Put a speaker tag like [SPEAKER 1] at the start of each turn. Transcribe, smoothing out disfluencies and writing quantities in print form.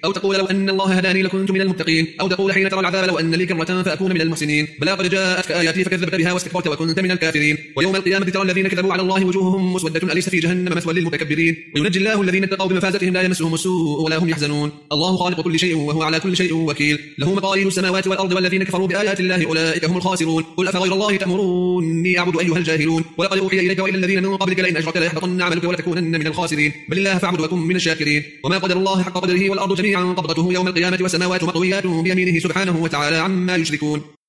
[SPEAKER 1] أو تقول لو أن الله هداني لكنت من المتقين، أو تقول حين ترى العذاب لو أن لي كرة فأكون من المحسنين. بلى قد جاءتك آياتي فكذبت بها واستكبرت وكنت من الكافرين. ويوم القيامة ترى الذين كذبوا على الله وجوههم مسودة أليس في جهنم مثوى للمتكبرين. وينجي الله الذين اتقوا بمفازتهم لا يمسهم السوء ولا هم يحزنون. الله خالق كل شيء وهو على كل شيء وكيل، له مقاليد السماوات والأرض والذين كفروا بآيات الله أولئك هم الخاسرون. قل أفغير الله تأمروني أعبد أيها الجاهلون. ولقد أوحي إليك وإلى الذين من قبلك لئن أشركت ليحبطن عملك ولتكونن من الخاسرين. بل الله فاعبد وكن من الشاكرين. وما قدر الله حق قدره والأرض جميعا قبضته يوم القيامة والسماوات مطويات بيمينه سبحانه وتعالى عما يشركون.